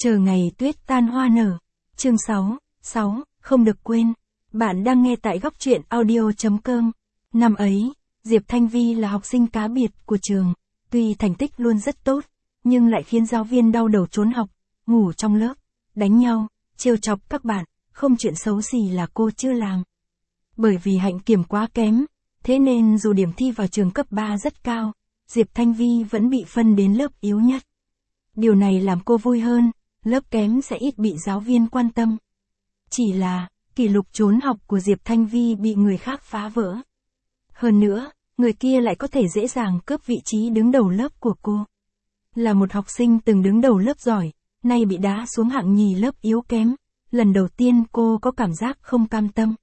Chờ ngày tuyết tan hoa nở. Chương 6, không được quên. Bạn đang nghe tại góc truyện audio.com. Năm ấy, Diệp Thanh Vi là học sinh cá biệt của trường. Tuy thành tích luôn rất tốt, nhưng lại khiến giáo viên đau đầu trốn học, ngủ trong lớp, đánh nhau, trêu chọc các bạn, không chuyện xấu gì là cô chưa làm. Bởi vì hạnh kiểm quá kém, thế nên dù điểm thi vào trường cấp 3 rất cao, Diệp Thanh Vi vẫn bị phân đến lớp yếu nhất. Điều này làm cô vui hơn, lớp kém sẽ ít bị giáo viên quan tâm. Chỉ là, kỷ lục trốn học của Diệp Thanh Vi bị người khác phá vỡ. Hơn nữa, người kia lại có thể dễ dàng cướp vị trí đứng đầu lớp của cô. Là một học sinh từng đứng đầu lớp giỏi, nay bị đá xuống hạng nhì lớp yếu kém. Lần đầu tiên cô có cảm giác không cam tâm.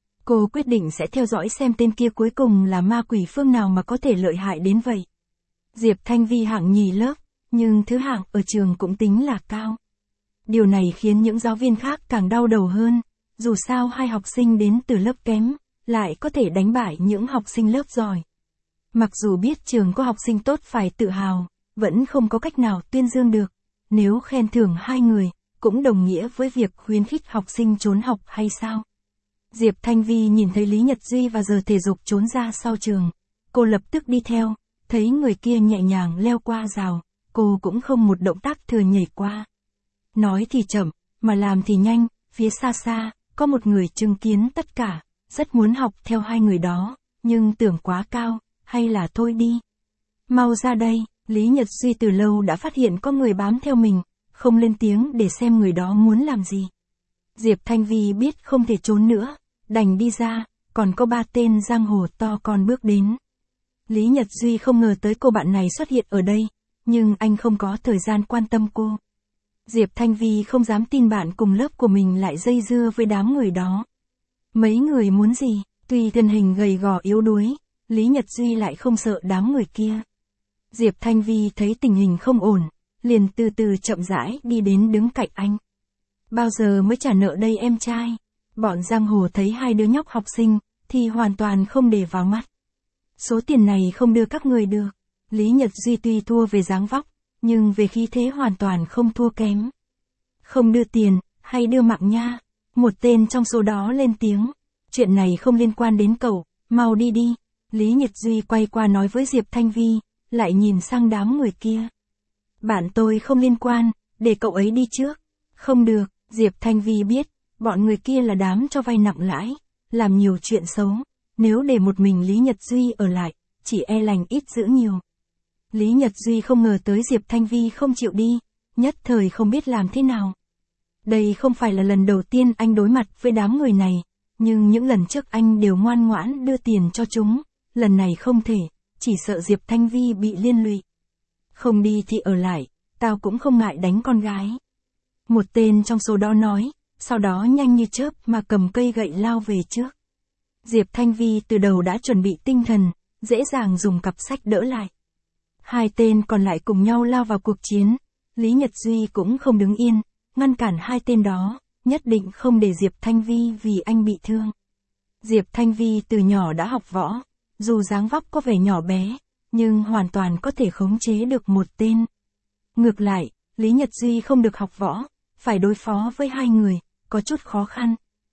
Cô quyết định sẽ theo dõi xem tên kia cuối cùng là ma quỷ phương nào mà có thể lợi hại đến vậy. Diệp Thanh Vi hạng nhì lớp, nhưng thứ hạng ở trường cũng tính là cao. Điều này khiến những giáo viên khác càng đau đầu hơn, dù sao hai học sinh đến từ lớp kém, lại có thể đánh bại những học sinh lớp giỏi. Mặc dù biết trường có học sinh tốt phải tự hào, vẫn không có cách nào tuyên dương được. Nếu khen thưởng hai người, cũng đồng nghĩa với việc khuyến khích học sinh trốn học hay sao? Diệp Thanh Vi nhìn thấy Lý Nhật Duy vào giờ thể dục trốn ra sau trường. Cô lập tức đi theo, thấy người kia nhẹ nhàng leo qua rào, cô cũng không một động tác thừa nhảy qua. Nói thì chậm, mà làm thì nhanh, phía xa xa, có một người chứng kiến tất cả, rất muốn học theo hai người đó, nhưng tưởng quá cao, hay là thôi đi. Mau ra đây, Lý Nhật Duy từ lâu đã phát hiện có người bám theo mình, không lên tiếng để xem người đó muốn làm gì. Diệp Thanh Vi biết không thể trốn nữa, đành đi ra, còn có ba tên giang hồ to con bước đến. Lý Nhật Duy không ngờ tới cô bạn này xuất hiện ở đây, nhưng anh không có thời gian quan tâm cô. Diệp Thanh Vi không dám tin bạn cùng lớp của mình lại dây dưa với đám người đó. Mấy người muốn gì? Tuy thân hình gầy gò yếu đuối, Lý Nhật Duy lại không sợ đám người kia. Diệp Thanh Vi thấy tình hình không ổn, liền từ từ chậm rãi đi đến đứng cạnh anh. Bao giờ mới trả nợ đây em trai? Bọn giang hồ thấy hai đứa nhóc học sinh, thì hoàn toàn không để vào mắt. Số tiền này không đưa các người được. Lý Nhật Duy tuy thua về dáng vóc, nhưng về khí thế hoàn toàn không thua kém. Không đưa tiền, hay đưa mạng nha? Một tên trong số đó lên tiếng. Chuyện này không liên quan đến cậu, mau đi đi. Lý Nhật Duy quay qua nói với Diệp Thanh Vi, lại nhìn sang đám người kia. Bạn tôi không liên quan, để cậu ấy đi trước. Không được, Diệp Thanh Vi biết, bọn người kia là đám cho vay nặng lãi, làm nhiều chuyện xấu. Nếu để một mình Lý Nhật Duy ở lại, chỉ e lành ít dữ nhiều. Lý Nhật Duy không ngờ tới Diệp Thanh Vi không chịu đi, nhất thời không biết làm thế nào. Đây không phải là lần đầu tiên anh đối mặt với đám người này, nhưng những lần trước anh đều ngoan ngoãn đưa tiền cho chúng, lần này không thể, chỉ sợ Diệp Thanh Vi bị liên lụy. Không đi thì ở lại, tao cũng không ngại đánh con gái. Một tên trong số đó nói, sau đó nhanh như chớp mà cầm cây gậy lao về trước. Diệp Thanh Vi từ đầu đã chuẩn bị tinh thần, dễ dàng dùng cặp sách đỡ lại. Hai tên còn lại cùng nhau lao vào cuộc chiến, Lý Nhật Duy cũng không đứng yên, ngăn cản hai tên đó, nhất định không để Diệp Thanh Vi vì anh bị thương. Diệp Thanh Vi từ nhỏ đã học võ, dù dáng vóc có vẻ nhỏ bé, nhưng hoàn toàn có thể khống chế được một tên. Ngược lại, Lý Nhật Duy không được học võ, phải đối phó với hai người, có chút khó khăn.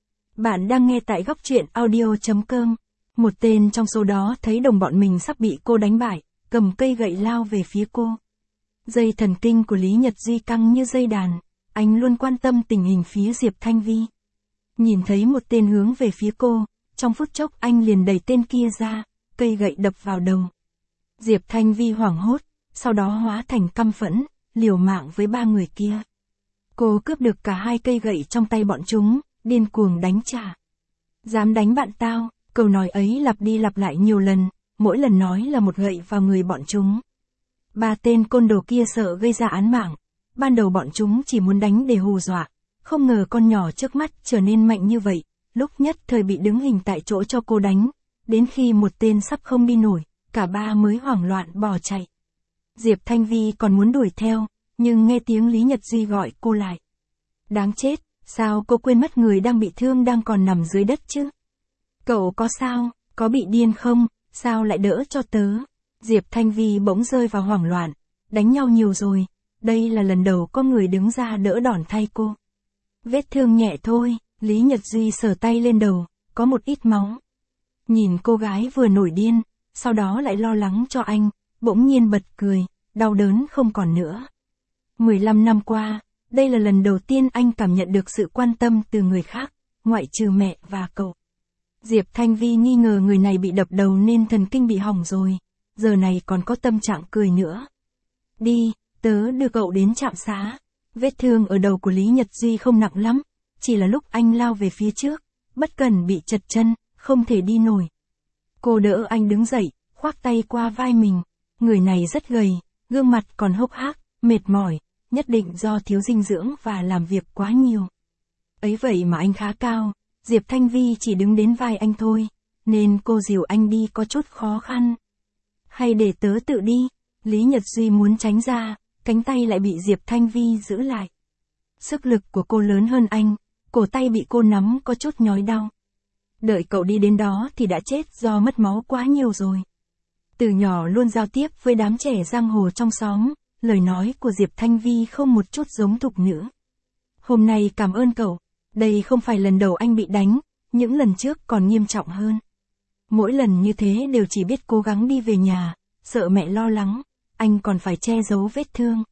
Bạn đang nghe tại góc truyện audio.com. Một tên trong số đó thấy đồng bọn mình sắp bị cô đánh bại, cầm cây gậy lao về phía cô. Dây thần kinh của Lý Nhật Duy căng như dây đàn, anh luôn quan tâm tình hình phía Diệp Thanh Vi. Nhìn thấy một tên hướng về phía cô, trong phút chốc anh liền đẩy tên kia ra, cây gậy đập vào đầu. Diệp Thanh Vi hoảng hốt, sau đó hóa thành căm phẫn, liều mạng với ba người kia. Cô cướp được cả hai cây gậy trong tay bọn chúng, điên cuồng đánh trả. Dám đánh bạn tao, câu nói ấy lặp đi lặp lại nhiều lần, mỗi lần nói là một gậy vào người bọn chúng. Ba tên côn đồ kia sợ gây ra án mạng, ban đầu bọn chúng chỉ muốn đánh để hù dọa, không ngờ con nhỏ trước mắt trở nên mạnh như vậy, lúc nhất thời bị đứng hình tại chỗ cho cô đánh, đến khi một tên sắp không đi nổi, cả ba mới hoảng loạn bỏ chạy. Diệp Thanh Vi còn muốn đuổi theo, nhưng nghe tiếng Lý Nhật Duy gọi cô lại. Đáng chết, sao cô quên mất người đang bị thương đang còn nằm dưới đất chứ? Cậu có sao, có bị điên không, sao lại đỡ cho tớ? Diệp Thanh Vi bỗng rơi vào hoảng loạn, đánh nhau nhiều rồi, đây là lần đầu có người đứng ra đỡ đòn thay cô. Vết thương nhẹ thôi, Lý Nhật Duy sờ tay lên đầu, có một ít máu. Nhìn cô gái vừa nổi điên, sau đó lại lo lắng cho anh, bỗng nhiên bật cười, đau đớn không còn nữa. 15 năm qua, đây là lần đầu tiên anh cảm nhận được sự quan tâm từ người khác, ngoại trừ mẹ và cậu. Diệp Thanh Vi nghi ngờ người này bị đập đầu nên thần kinh bị hỏng rồi, giờ này còn có tâm trạng cười nữa. Đi, tớ đưa cậu đến trạm xá. Vết thương ở đầu của Lý Nhật Duy không nặng lắm, chỉ là lúc anh lao về phía trước, bất cẩn bị trật chân, không thể đi nổi. Cô đỡ anh đứng dậy, khoác tay qua vai mình. Người này rất gầy, gương mặt còn hốc hác, mệt mỏi, nhất định do thiếu dinh dưỡng và làm việc quá nhiều. Ấy vậy mà anh khá cao, Diệp Thanh Vi chỉ đứng đến vai anh thôi, nên cô dìu anh đi có chút khó khăn. Hay để tớ tự đi, Lý Nhật Duy muốn tránh ra, cánh tay lại bị Diệp Thanh Vi giữ lại. Sức lực của cô lớn hơn anh, cổ tay bị cô nắm có chút nhói đau. Đợi cậu đi đến đó thì đã chết do mất máu quá nhiều rồi. Từ nhỏ luôn giao tiếp với đám trẻ giang hồ trong xóm, lời nói của Diệp Thanh Vi không một chút giống thục nữ. Hôm nay cảm ơn cậu, đây không phải lần đầu anh bị đánh, những lần trước còn nghiêm trọng hơn. Mỗi lần như thế đều chỉ biết cố gắng đi về nhà, sợ mẹ lo lắng, anh còn phải che giấu vết thương.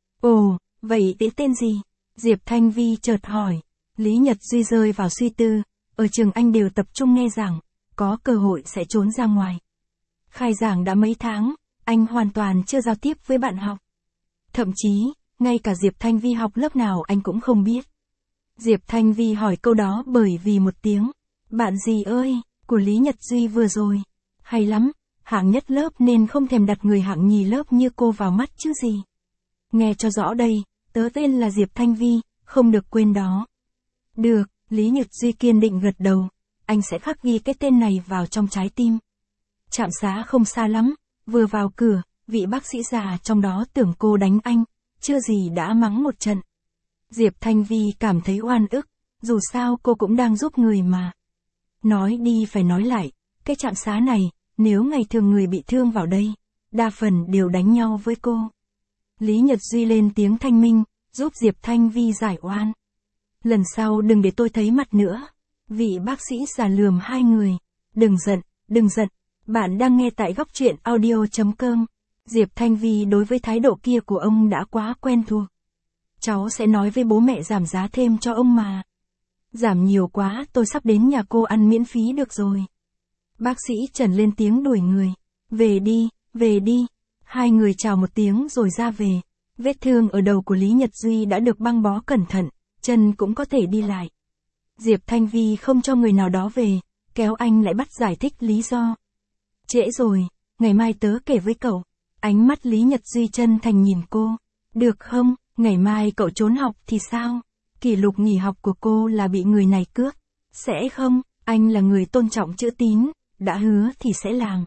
Ồ, vậy tớ tên gì? Diệp Thanh Vi chợt hỏi. Lý Nhật Duy rơi vào suy tư, ở trường anh đều tập trung nghe giảng, có cơ hội sẽ trốn ra ngoài. Khai giảng đã mấy tháng, anh hoàn toàn chưa giao tiếp với bạn học. Thậm chí, ngay cả Diệp Thanh Vi học lớp nào anh cũng không biết. Diệp Thanh Vi hỏi câu đó bởi vì một tiếng, bạn gì ơi, của Lý Nhật Duy vừa rồi. Hay lắm, hạng nhất lớp nên không thèm đặt người hạng nhì lớp như cô vào mắt chứ gì. Nghe cho rõ đây, tớ tên là Diệp Thanh Vi, không được quên đó. Được, Lý Nhật Duy kiên định gật đầu, anh sẽ khắc ghi cái tên này vào trong trái tim. Trạm xá không xa lắm, vừa vào cửa, vị bác sĩ già trong đó tưởng cô đánh anh, chưa gì đã mắng một trận. Diệp Thanh Vi cảm thấy oan ức, dù sao cô cũng đang giúp người mà. Nói đi phải nói lại, cái trạm xá này, nếu ngày thường người bị thương vào đây, đa phần đều đánh nhau với cô. Lý Nhật Duy lên tiếng thanh minh, giúp Diệp Thanh Vi giải oan. Lần sau đừng để tôi thấy mặt nữa. Vị bác sĩ già lườm hai người. Đừng giận, đừng giận. Bạn đang nghe tại góc truyện audio.com. Diệp Thanh Vi đối với thái độ kia của ông đã quá quen thuộc. Cháu sẽ nói với bố mẹ giảm giá thêm cho ông mà. Giảm nhiều quá tôi sắp đến nhà cô ăn miễn phí được rồi. Bác sĩ Trần lên tiếng đuổi người. Về đi, về đi. Hai người chào một tiếng rồi ra về. Vết thương ở đầu của Lý Nhật Duy đã được băng bó cẩn thận, chân cũng có thể đi lại. Diệp Thanh Vi không cho người nào đó về, kéo anh lại bắt giải thích lý do. Trễ rồi, ngày mai tớ kể với cậu. Ánh mắt Lý Nhật Duy chân thành nhìn cô. Được không, ngày mai cậu trốn học thì sao? Kỷ lục nghỉ học của cô là bị người này cướp. Sẽ không, anh là người tôn trọng chữ tín, đã hứa thì sẽ làm.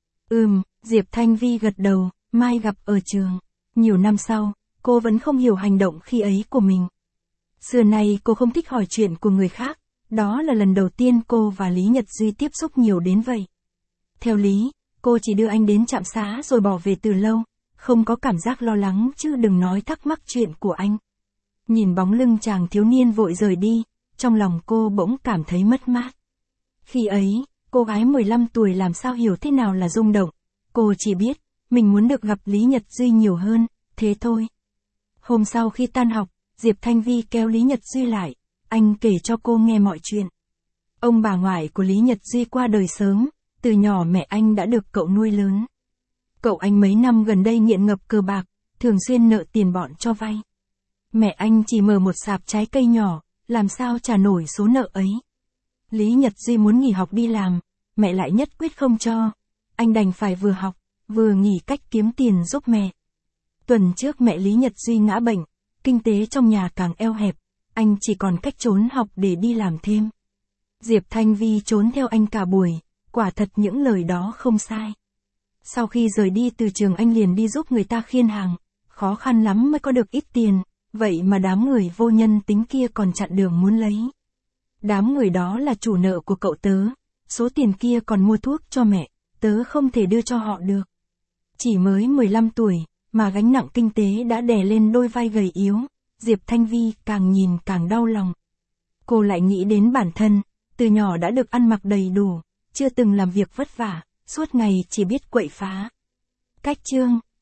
Diệp Thanh Vi gật đầu, mai gặp ở trường. Nhiều năm sau, cô vẫn không hiểu hành động khi ấy của mình. Xưa nay cô không thích hỏi chuyện của người khác, đó là lần đầu tiên cô và Lý Nhật Duy tiếp xúc nhiều đến vậy. Theo lý, cô chỉ đưa anh đến trạm xá rồi bỏ về từ lâu, không có cảm giác lo lắng chứ đừng nói thắc mắc chuyện của anh. Nhìn bóng lưng chàng thiếu niên vội rời đi, trong lòng cô bỗng cảm thấy mất mát. Khi ấy, cô gái 15 tuổi làm sao hiểu thế nào là rung động, cô chỉ biết, mình muốn được gặp Lý Nhật Duy nhiều hơn, thế thôi. Hôm sau khi tan học, Diệp Thanh Vi kéo Lý Nhật Duy lại, anh kể cho cô nghe mọi chuyện. Ông bà ngoại của Lý Nhật Duy qua đời sớm, từ nhỏ mẹ anh đã được cậu nuôi lớn. Cậu anh mấy năm gần đây nghiện ngập cờ bạc, thường xuyên nợ tiền bọn cho vay. Mẹ anh chỉ mở một sạp trái cây nhỏ, làm sao trả nổi số nợ ấy. Lý Nhật Duy muốn nghỉ học đi làm, mẹ lại nhất quyết không cho. Anh đành phải vừa học, vừa nghỉ cách kiếm tiền giúp mẹ. Tuần trước mẹ Lý Nhật Duy ngã bệnh, kinh tế trong nhà càng eo hẹp, anh chỉ còn cách trốn học để đi làm thêm. Diệp Thanh Vi trốn theo anh cả buổi, quả thật những lời đó không sai. Sau khi rời đi từ trường anh liền đi giúp người ta khiêng hàng, khó khăn lắm mới có được ít tiền, vậy mà đám người vô nhân tính kia còn chặn đường muốn lấy. Đám người đó là chủ nợ của cậu tớ, số tiền kia còn mua thuốc cho mẹ, tớ không thể đưa cho họ được. Chỉ mới 15 tuổi, mà gánh nặng kinh tế đã đè lên đôi vai gầy yếu, Diệp Thanh Vi càng nhìn càng đau lòng. Cô lại nghĩ đến bản thân, từ nhỏ đã được ăn mặc đầy đủ, chưa từng làm việc vất vả, suốt ngày chỉ biết quậy phá. Cách chương